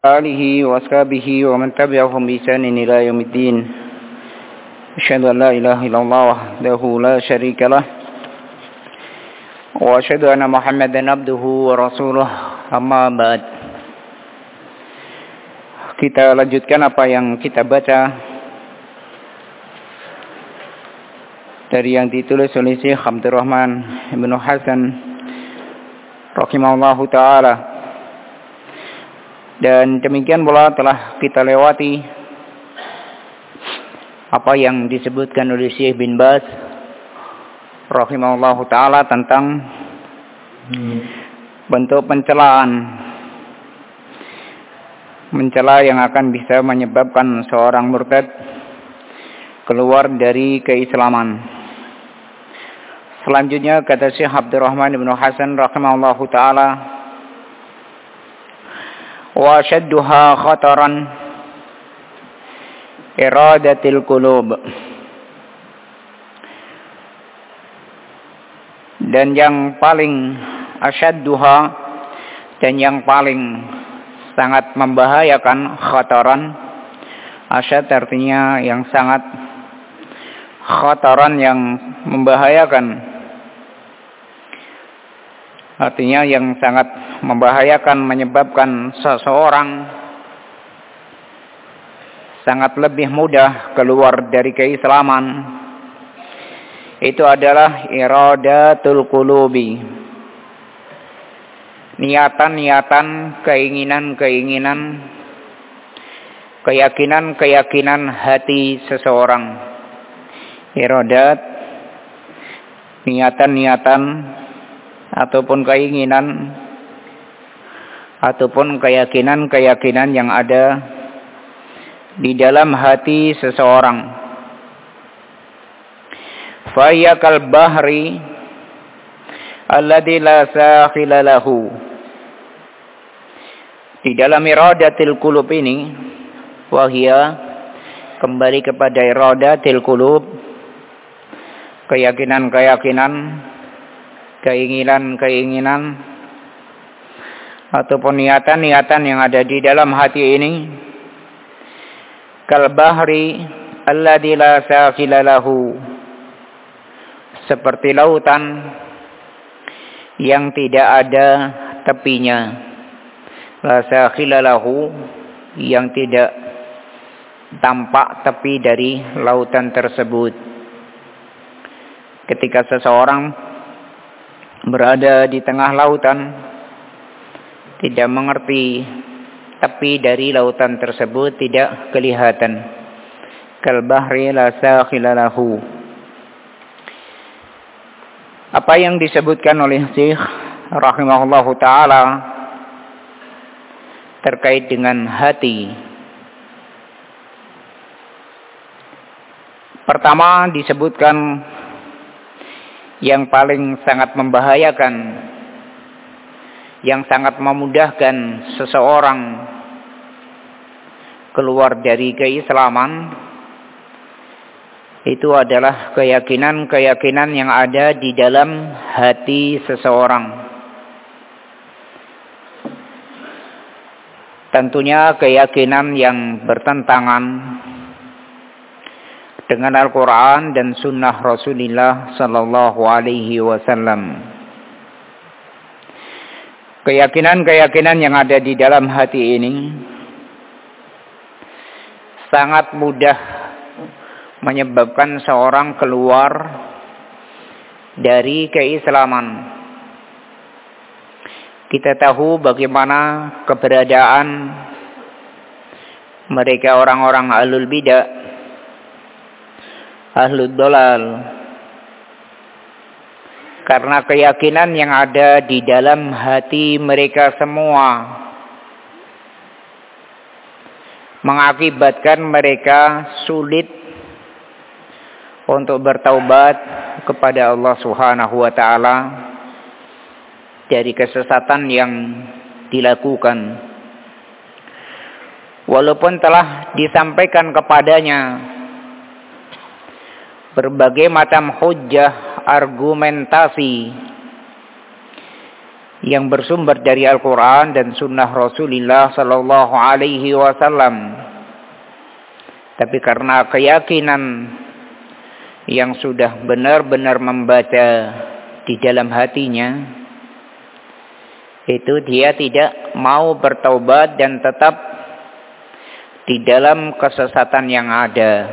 آله وأصحابه ومن تبعهم بإحسان إلى يوم الدين. أشهد أن لا إله إلا الله وحده لا شريك له وأشهد أن محمدا عبده ورسوله. Amma ba'd. Kita lanjutkan apa yang kita baca dari yang ditulis oleh Syekh Abdurrahman Ibnu Hasan rahimahullahu ta'ala. Dan demikian pula telah kita lewati apa yang disebutkan oleh Syekh bin Baz rahimahullahu ta'ala tentang bentuk mencela yang akan bisa menyebabkan seorang murtad keluar dari keislaman. Selanjutnya kata Syekh Abdurrahman Ibnu Hasan rahimahullahu ta'ala, wa shadduha khataran iradatil qulub. Dan yang paling asyadduha, dan yang paling sangat membahayakan, khataran, asyad artinya yang sangat, khataran yang membahayakan artinya yang sangat membahayakan, menyebabkan seseorang sangat lebih mudah keluar dari keislaman. Itu adalah iradatul qulubi, niatan-niatan, keinginan-keinginan, keyakinan-keyakinan hati seseorang. Iradat, niatan-niatan ataupun keinginan ataupun keyakinan-keyakinan yang ada di dalam hati seseorang. Fa hiya kal bahri alladzi la sakhila lahu. Di dalam iradatil qulub ini, wahia kembali kepada iradatil qulub, keyakinan-keyakinan, keinginan-keinginan ataupun niatan-niatan yang ada di dalam hati ini, kal bahri alladzi la sakhila lahu, seperti lautan yang tidak ada tepinya. La sakhila lahu, yang tidak tampak tepi dari lautan tersebut. Ketika seseorang berada di tengah lautan, tidak mengerti tepi dari lautan tersebut, tidak kelihatan. Kal bahri la sakhila lahu. Apa yang disebutkan oleh Syekh rahimahullahu ta'ala terkait dengan hati. Pertama disebutkan yang paling sangat membahayakan, yang sangat memudahkan seseorang keluar dari keislaman, itu adalah keyakinan-keyakinan yang ada di dalam hati seseorang. Tentunya keyakinan yang bertentangan dengan Al-Quran dan Sunnah Rasulullah Sallallahu Alaihi Wasallam. Keyakinan-keyakinan yang ada di dalam hati ini sangat mudah menyebabkan seorang keluar dari keislaman. Kita tahu bagaimana keberadaan mereka orang-orang ahlul bidah, ahlul dolal, karena keyakinan yang ada di dalam hati mereka semua mengakibatkan mereka sulit untuk bertaubat kepada Allah Subhanahu wa ta'ala dari kesesatan yang dilakukan. Walaupun telah disampaikan kepadanya berbagai macam hujjah, argumentasi yang bersumber dari Al-Quran dan Sunnah Rasulullah Sallallahu Alaihi Wasallam. Tapi karena keyakinan yang sudah benar-benar membaca di dalam hatinya, itu dia tidak mau bertaubat dan tetap di dalam kesesatan yang ada,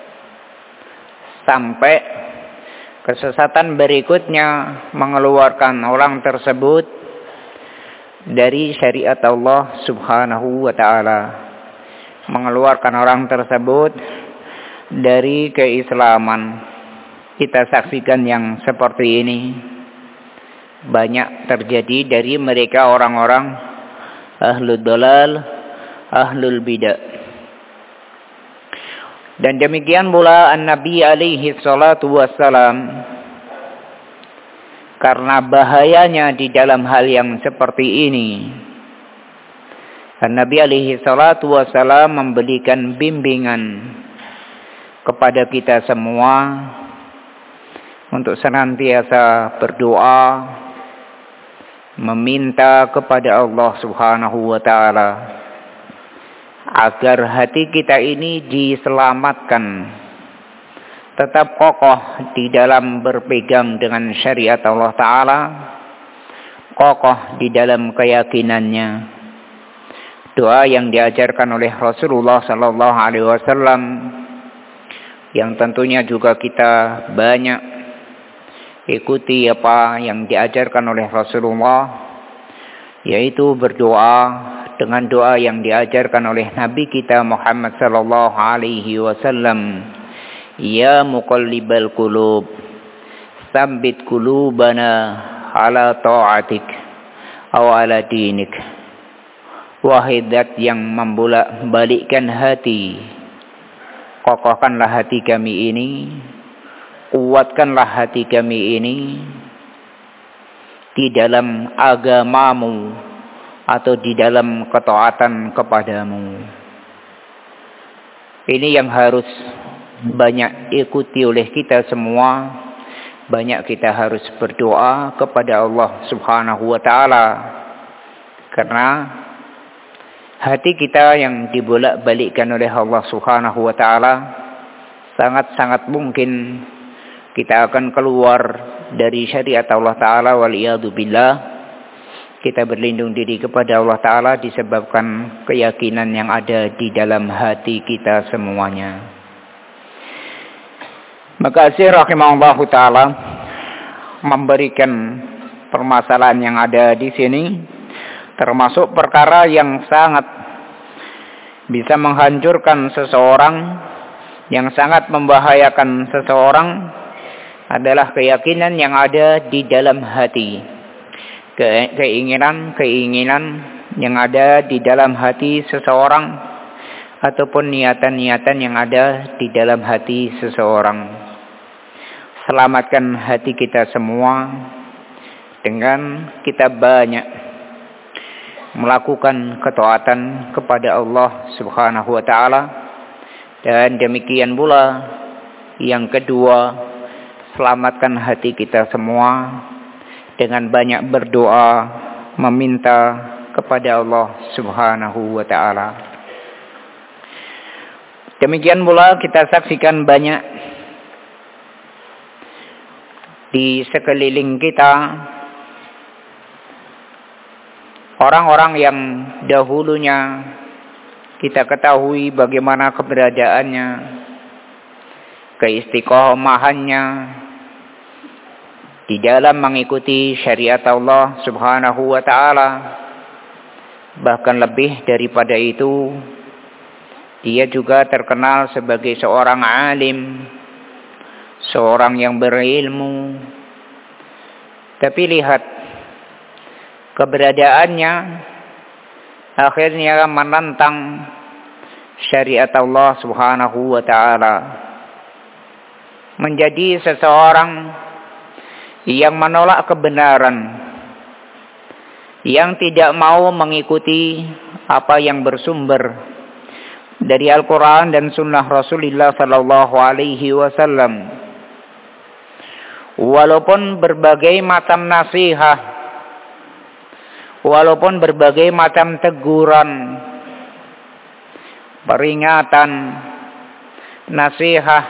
sampai kesesatan berikutnya mengeluarkan orang tersebut dari syariat Allah Subhanahu wa ta'ala, mengeluarkan orang tersebut dari keislaman. Kita saksikan yang seperti ini banyak terjadi dari mereka orang-orang ahlul dalal, ahlul bidah. Dan demikian pula An-Nabi alaihi salatu wassalam, karena bahayanya di dalam hal yang seperti ini, An-Nabi alaihi salatu wassalam memberikan bimbingan kepada kita semua untuk senantiasa berdoa, meminta kepada Allah Subhanahu wa ta'ala agar hati kita ini diselamatkan, tetap kokoh di dalam berpegang dengan syariat Allah Ta'ala, kokoh di dalam keyakinannya. Doa yang diajarkan oleh Rasulullah Sallallahu Alaihi Wasallam, yang tentunya juga kita banyak ikuti apa yang diajarkan oleh Rasulullah, yaitu berdoa dengan doa yang diajarkan oleh Nabi kita Muhammad sallallahu alaihi wasallam. Ya muqallibal qulub, tsabbit qulubana ala ta'atik aw ala dinik. Wahai Zat yang membolak-balikkan hati, kokohkanlah hati kami ini, kuatkanlah hati kami ini di dalam agamamu atau di dalam ketaatan kepadamu. Ini yang harus banyak ikuti oleh kita semua. Banyak kita harus berdoa kepada Allah Subhanahu wa ta'ala, karena hati kita yang dibolak-balikkan oleh Allah Subhanahu wa ta'ala, sangat-sangat mungkin kita akan keluar dari syariat Allah Ta'ala, waliyadu billah. Kita berlindung diri kepada Allah Ta'ala disebabkan keyakinan yang ada di dalam hati kita semuanya. Maka Syekh rahimahullah Ta'ala memberikan permasalahan yang ada di sini, termasuk perkara yang sangat bisa menghancurkan seseorang, yang sangat membahayakan seseorang, adalah keyakinan yang ada di dalam hati. Keinginan yang ada di dalam hati seseorang, ataupun niatan-niatan yang ada di dalam hati seseorang. Selamatkan hati kita semua dengan kita banyak melakukan ketaatan kepada Allah Subhanahu wa ta'ala. Dan demikian pula yang kedua, selamatkan hati kita semua dengan banyak berdoa, meminta kepada Allah Subhanahu wa ta'ala. Demikian pula kita saksikan banyak di sekeliling kita orang-orang yang dahulunya kita ketahui bagaimana keberadaannya, keistiqomahannya di dalam mengikuti syariat Allah Subhanahu wa ta'ala. Bahkan lebih daripada itu, dia juga terkenal sebagai seorang alim, seorang yang berilmu. Tapi lihat, keberadaannya akhirnya menentang syariat Allah Subhanahu wa ta'ala, menjadi seseorang yang menolak kebenaran, yang tidak mau mengikuti apa yang bersumber dari Al-Quran dan Sunnah Rasulullah Sallallahu Alaihi Wasallam. Walaupun berbagai macam nasihat Walaupun berbagai macam teguran, peringatan, nasihat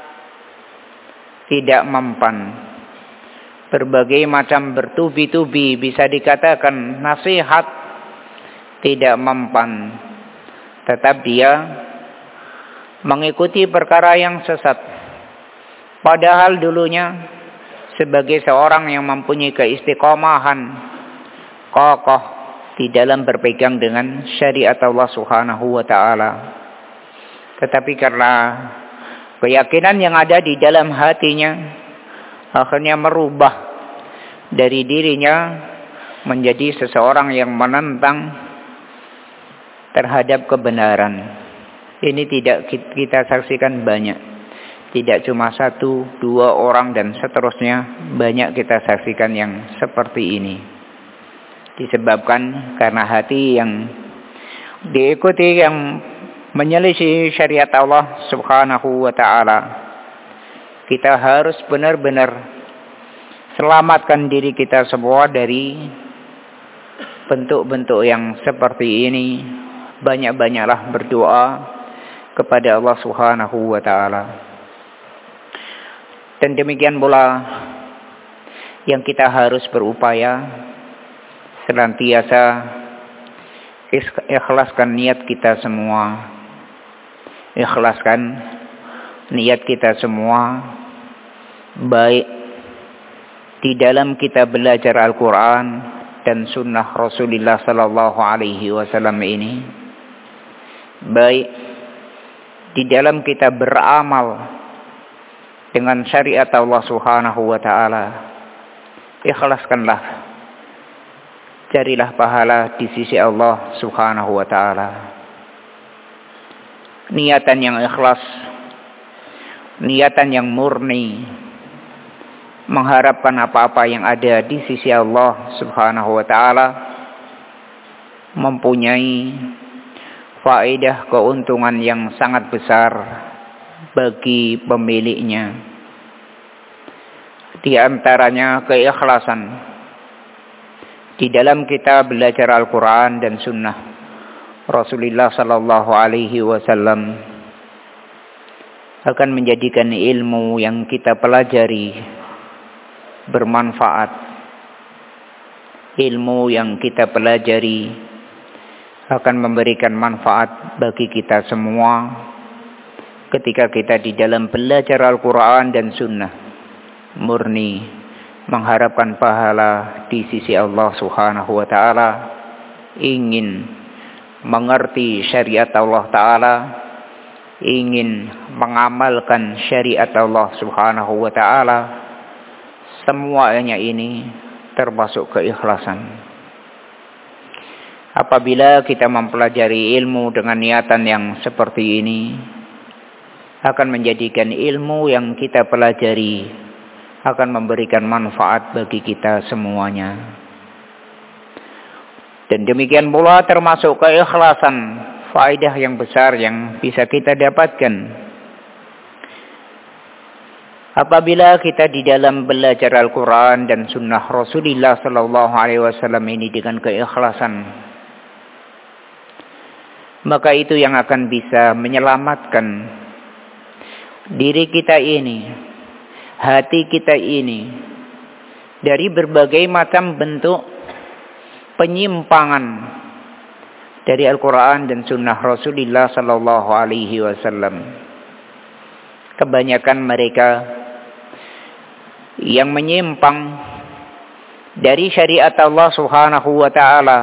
tidak mempan. Berbagai macam bertubi-tubi bisa dikatakan nasihat tidak mempan. Tetap dia mengikuti perkara yang sesat. Padahal dulunya sebagai seorang yang mempunyai keistiqomahan kokoh di dalam berpegang dengan syariat Allah Subhanahu wa taala. Tetapi karena keyakinan yang ada di dalam hatinya akhirnya merubah dari dirinya menjadi seseorang yang menentang terhadap kebenaran. Ini tidak kita saksikan banyak. Tidak cuma 1, 2 orang dan seterusnya, banyak kita saksikan yang seperti ini. Disebabkan karena hati yang diikuti yang menyelisih syariat Allah Subhanahu wa taala. Kita harus benar-benar selamatkan diri kita semua dari bentuk-bentuk yang seperti ini. Banyak-banyaklah berdoa kepada Allah Subhanahu wa taala. Dan demikian pula yang kita harus berupaya senantiasa ikhlaskan niat kita semua. Ikhlaskan niat kita semua, baik di dalam kita belajar Al-Quran dan sunnah Rasulullah sallallahu alaihi wasallam ini, baik di dalam kita beramal dengan syariat Allah Subhanahu wa taala. Ikhlaskanlah. Carilah pahala di sisi Allah Subhanahu wa taala. Niatan yang ikhlas, niatan yang murni, mengharapkan apa-apa yang ada di sisi Allah Subhanahu wa taala, mempunyai faedah keuntungan yang sangat besar bagi pemiliknya. Di antaranya keikhlasan di dalam kita belajar Al-Quran dan Sunnah Rasulullah sallallahu alaihi wasallam akan menjadikan ilmu yang kita pelajari bermanfaat. Ilmu yang kita pelajari akan memberikan manfaat bagi kita semua ketika kita di dalam belajar Al-Quran dan Sunnah murni mengharapkan pahala di sisi Allah Subhanahu wa taala, ingin mengerti syariat Allah taala, ingin mengamalkan syariat Allah Subhanahu wa taala. Semuanya ini termasuk keikhlasan. Apabila kita mempelajari ilmu dengan niatan yang seperti ini, akan menjadikan ilmu yang kita pelajari akan memberikan manfaat bagi kita semuanya. Dan demikian pula termasuk keikhlasan, faedah yang besar yang bisa kita dapatkan apabila kita di dalam belajar Al-Quran dan Sunnah Rasulullah sallallahu alaihi wasallam ini dengan keikhlasan. Maka itu yang akan bisa menyelamatkan diri kita ini, hati kita ini dari berbagai macam bentuk penyimpangan dari Al-Quran dan Sunnah Rasulullah sallallahu alaihi wasallam. Kebanyakan mereka yang menyimpang dari syariat Allah Subhanahu wa taala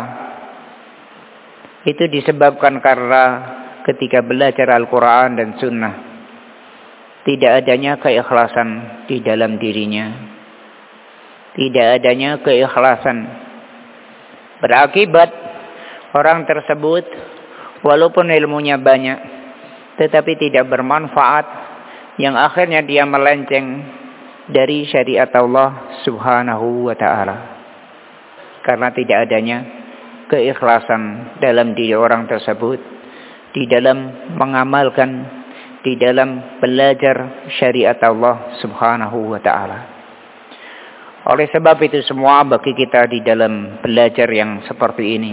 itu disebabkan karena ketika belajar Al-Quran dan Sunnah tidak adanya keikhlasan di dalam dirinya. Tidak adanya keikhlasan. Berakibat orang tersebut walaupun ilmunya banyak tetapi tidak bermanfaat, yang akhirnya dia melenceng dari syariat Allah Subhanahu wa taala. Karena tidak adanya keikhlasan dalam diri orang tersebut di dalam mengamalkan, di dalam belajar syariat Allah Subhanahu wa taala. Oleh sebab itu semua bagi kita di dalam belajar yang seperti ini,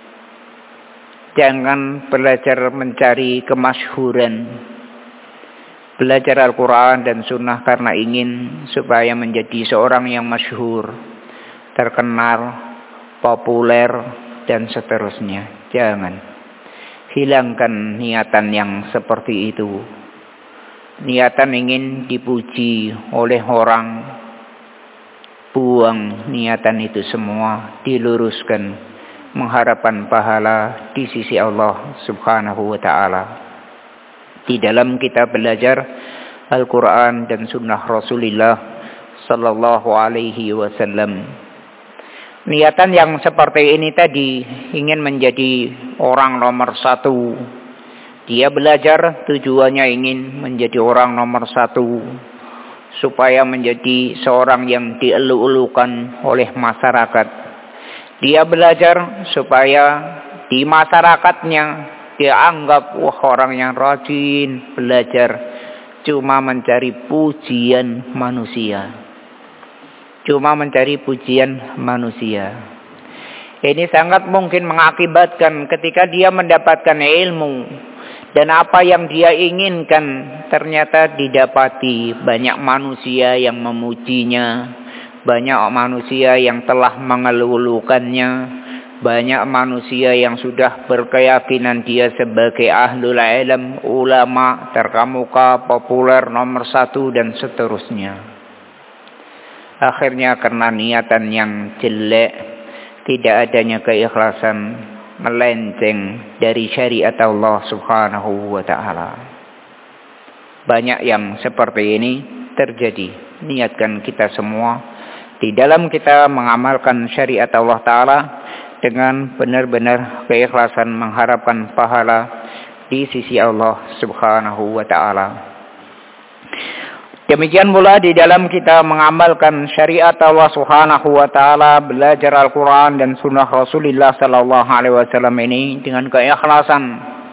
jangan belajar mencari kemasyhuran. Belajar Al-Quran dan Sunnah karena ingin supaya menjadi seorang yang masyhur, terkenal, populer, dan seterusnya. Jangan. Hilangkan niatan yang seperti itu. Niatan ingin dipuji oleh orang. Buang niatan itu semua, diluruskan mengharapkan pahala di sisi Allah Subhanahu wa taala. Di dalam kita belajar Al-Qur'an dan Sunnah Rasulullah sallallahu alaihi wasallam. Niatan yang seperti ini tadi ingin menjadi orang nomor satu. Dia belajar tujuannya ingin menjadi orang nomor satu, supaya menjadi seorang yang dielu-elukan oleh masyarakat. Dia belajar supaya di masyarakatnya dia anggap orang yang rajin belajar, cuma mencari pujian manusia. Cuma mencari pujian manusia. Ini sangat mungkin mengakibatkan ketika dia mendapatkan ilmu dan apa yang dia inginkan ternyata didapati banyak manusia yang memujinya, banyak manusia yang telah mengeluh-elukannya, banyak manusia yang sudah berkeyakinan dia sebagai ahlul ilm, ulama, terkemuka, populer, nomor satu, dan seterusnya. Akhirnya karena niatan yang jelek, tidak adanya keikhlasan, melenceng dari syariat Allah Subhanahu wa ta'ala. Banyak yang seperti ini terjadi. Niatkan kita semua di dalam kita mengamalkan syariat Allah Ta'ala dengan benar-benar keikhlasan mengharapkan pahala di sisi Allah Subhanahu wa ta'ala. Demikian pula di dalam kita mengamalkan syariat Allah Subhanahu wa taala, belajar Al-Qur'an dan Sunnah Rasulullah sallallahu alaihi wasallam ini dengan keikhlasan.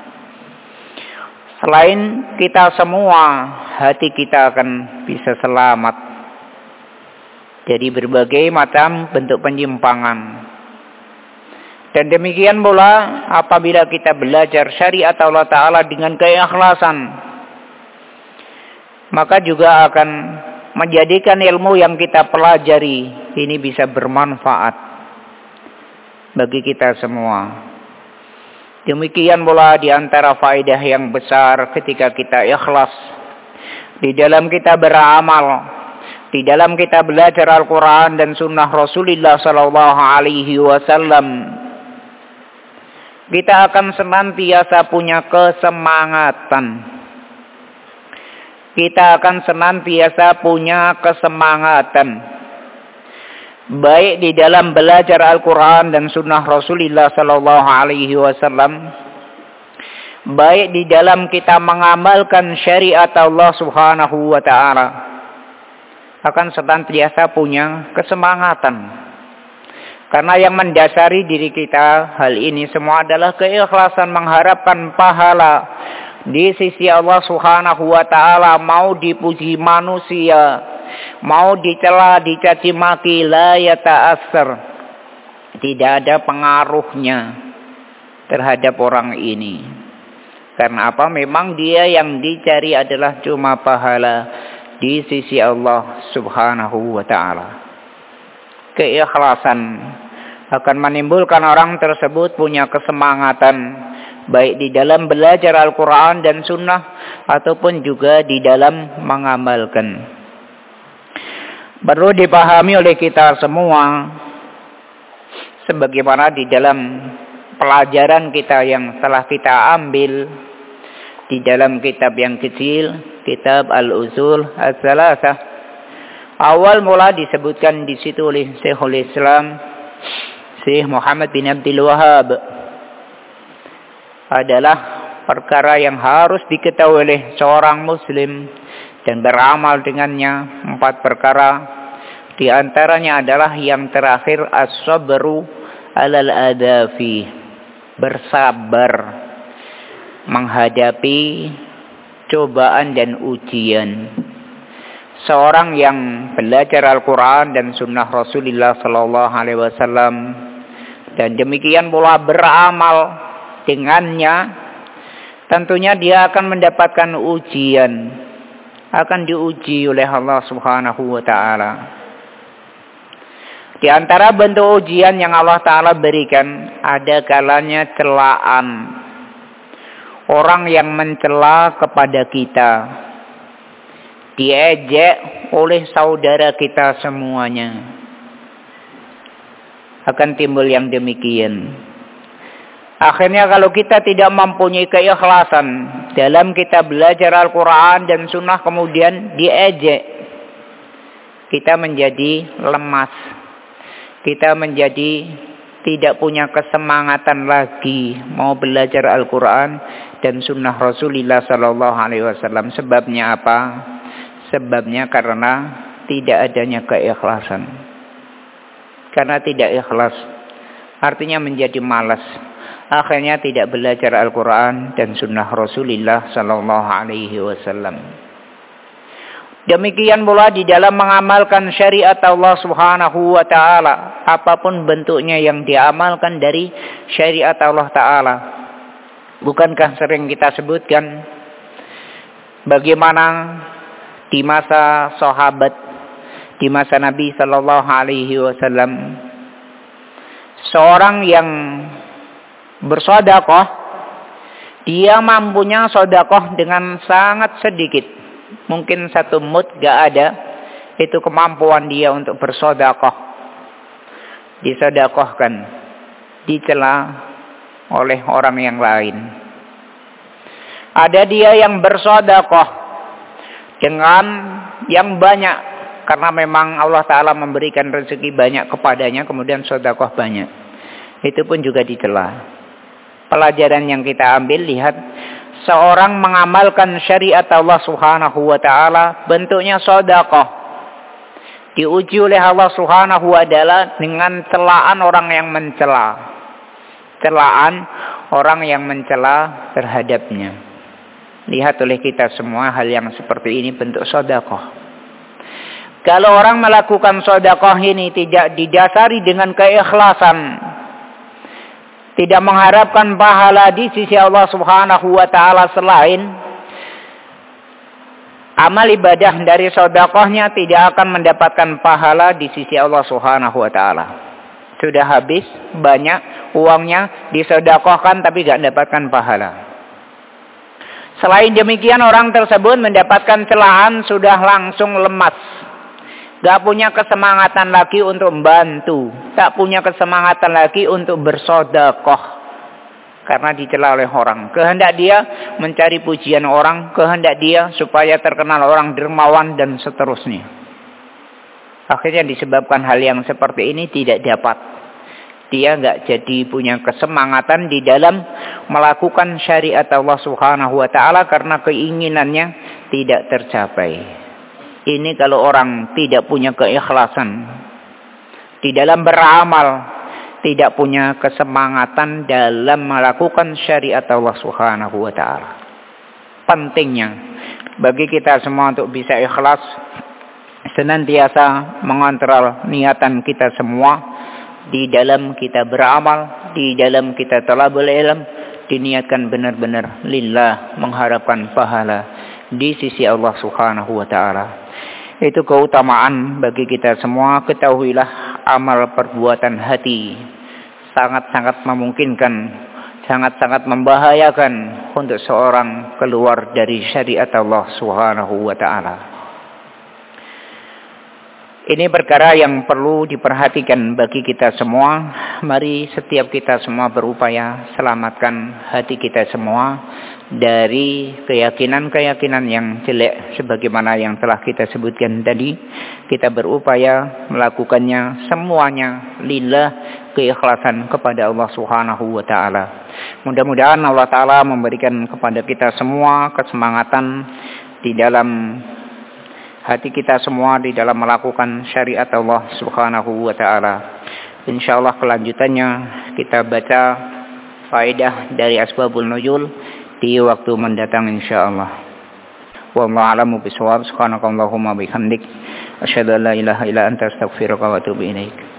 Selain kita semua, hati kita akan bisa selamat dari berbagai macam bentuk penyimpangan. Dan demikian pula apabila kita belajar syariat Allah Ta'ala dengan keikhlasan, maka juga akan menjadikan ilmu yang kita pelajari ini bisa bermanfaat bagi kita semua. Demikian pula di antara faedah yang besar ketika kita ikhlas di dalam kita beramal, di dalam kita belajar Al-Quran dan Sunnah Rasulullah sallallahu alaihi wasallam, kita akan senantiasa punya kesemangatan. Kita akan senantiasa punya kesemangatan, baik di dalam belajar Al-Quran dan Sunnah Rasulullah Sallallahu Alaihi Wasallam, baik di dalam kita mengamalkan syariat Allah Subhanahu Wa Taala, akan senantiasa punya kesemangatan. Karena yang mendasari diri kita hal ini semua adalah keikhlasan mengharapkan pahala di sisi Allah Subhanahu wa taala. Mau dipuji manusia, mau dicela, dicaci maki, la yata'assar, tidak ada pengaruhnya terhadap orang ini. Karena apa? Memang dia yang dicari adalah cuma pahala di sisi Allah Subhanahu wa taala. Keikhlasan akan menimbulkan orang tersebut punya kesemangatan, baik di dalam belajar Al-Quran dan Sunnah ataupun juga di dalam mengamalkan. Perlu dipahami oleh kita semua, sebagaimana di dalam pelajaran kita yang telah kita ambil di dalam kitab yang kecil, kitab Al-Usul As-Salasah. Awal mula disebutkan di situ oleh Syekhul Islam Syekh Muhammad bin Abdul Wahhab, adalah perkara yang harus diketahui oleh seorang muslim dan beramal dengannya. 4 perkara. Di antaranya adalah yang terakhir, as-sabru alal adafi, bersabar menghadapi cobaan dan ujian. seorang yang belajar Al-Quran dan Sunnah Rasulullah Sallallahu Alaihi Wasallam dan demikian pula beramal dengannya, tentunya dia akan mendapatkan ujian, akan diuji oleh Allah Subhanahu wa Ta'ala. Di antara bentuk ujian yang Allah Ta'ala berikan, ada kalanya celaan. Orang yang mencela kepada kita, diejek oleh saudara kita semuanya, akan timbul yang demikian. Akhirnya kalau kita tidak mempunyai keikhlasan dalam kita belajar Al-Quran dan Sunnah kemudian diejek, kita menjadi lemas. Kita menjadi tidak punya kesemangatan lagi mau belajar Al-Quran dan Sunnah Rasulullah Sallallahu Alaihi Wasallam. Sebabnya apa? Sebabnya karena tidak adanya keikhlasan. Karena tidak ikhlas, artinya menjadi malas. Akhirnya tidak belajar Al-Quran dan Sunnah Rasulullah Sallallahu Alaihi Wasallam. Demikian pula di dalam mengamalkan syariat Allah Subhanahu wa Ta'ala, apapun bentuknya yang diamalkan dari syariat Allah Ta'ala. Bukankah sering kita sebutkan bagaimana di masa sahabat, di masa Nabi Sallallahu Alaihi Wasallam, seorang yang bersedekah, dia mampunya sedekah dengan sangat sedikit. Mungkin 1 mud gak ada. Itu kemampuan dia untuk bersedekah. Disedekahkan, dicela oleh orang yang lain. Ada dia yang bersedekah dengan yang banyak, karena memang Allah Ta'ala memberikan rezeki banyak kepadanya, kemudian sedekah banyak. Itu pun juga dicela. Pelajaran yang kita ambil, lihat, seorang mengamalkan syariat Allah Subhanahu wa Ta'ala, bentuknya sedekah, diuji oleh Allah Subhanahu wa Ta'ala dengan celaan orang yang mencela. Celaan orang yang mencela terhadapnya. Lihat oleh kita semua hal yang seperti ini bentuk sedekah. Kalau orang melakukan sedekah ini tidak didasari dengan keikhlasan, tidak mengharapkan pahala di sisi Allah Subhanahu wa Ta'ala selain amal ibadah dari sedekahnya, tidak akan mendapatkan pahala di sisi Allah Subhanahu wa Ta'ala. Sudah habis banyak uangnya disedekahkan tapi tidak mendapatkan pahala. Selain demikian, orang tersebut mendapatkan celaan, sudah langsung lemas. Gak punya kesemangatan lagi untuk membantu. Tak punya kesemangatan lagi untuk bersedekah. Karena dicela oleh orang. Kehendak dia mencari pujian orang. Kehendak dia supaya terkenal orang dermawan dan seterusnya. Akhirnya disebabkan hal yang seperti ini tidak dapat. Dia gak jadi punya kesemangatan di dalam melakukan syariat Allah Subhanahu wa Ta'ala karena keinginannya tidak tercapai. Ini kalau orang tidak punya keikhlasan di dalam beramal, tidak punya kesemangatan dalam melakukan syariat Allah Subhanahu wa Ta'ala. Pentingnya bagi kita semua untuk bisa ikhlas, senantiasa mengontrol niatan kita semua di dalam kita beramal, di dalam kita talabul ilm, diniatkan benar-benar lillah, mengharapkan pahala di sisi Allah Subhanahu wa Ta'ala. Itu keutamaan bagi kita semua. Ketahuilah, amal perbuatan hati sangat-sangat memungkinkan, sangat-sangat membahayakan untuk seorang keluar dari syariat Allah Subhanahu wa Ta'ala. Ini perkara yang perlu diperhatikan bagi kita semua. Mari setiap kita semua berupaya selamatkan hati kita semua dari keyakinan-keyakinan yang jelek sebagaimana yang telah kita sebutkan tadi. Kita berupaya melakukannya semuanya lillah, keikhlasan kepada Allah Subhanahu wa Ta'ala. Mudah-mudahan Allah Ta'ala memberikan kepada kita semua kesemangatan di dalam hati kita semua di dalam melakukan syariat Allah Subhanahu wa Ta'ala. Insyaallah kelanjutannya kita baca faedah dari Asbabun Nuzul di waktu mendatang insyaallah. Wallahu a'lamu bishawab. Subhanakallahumma bihamdik asyhadu an la ilaha illa anta astaghfiruka wa atubu ilaik.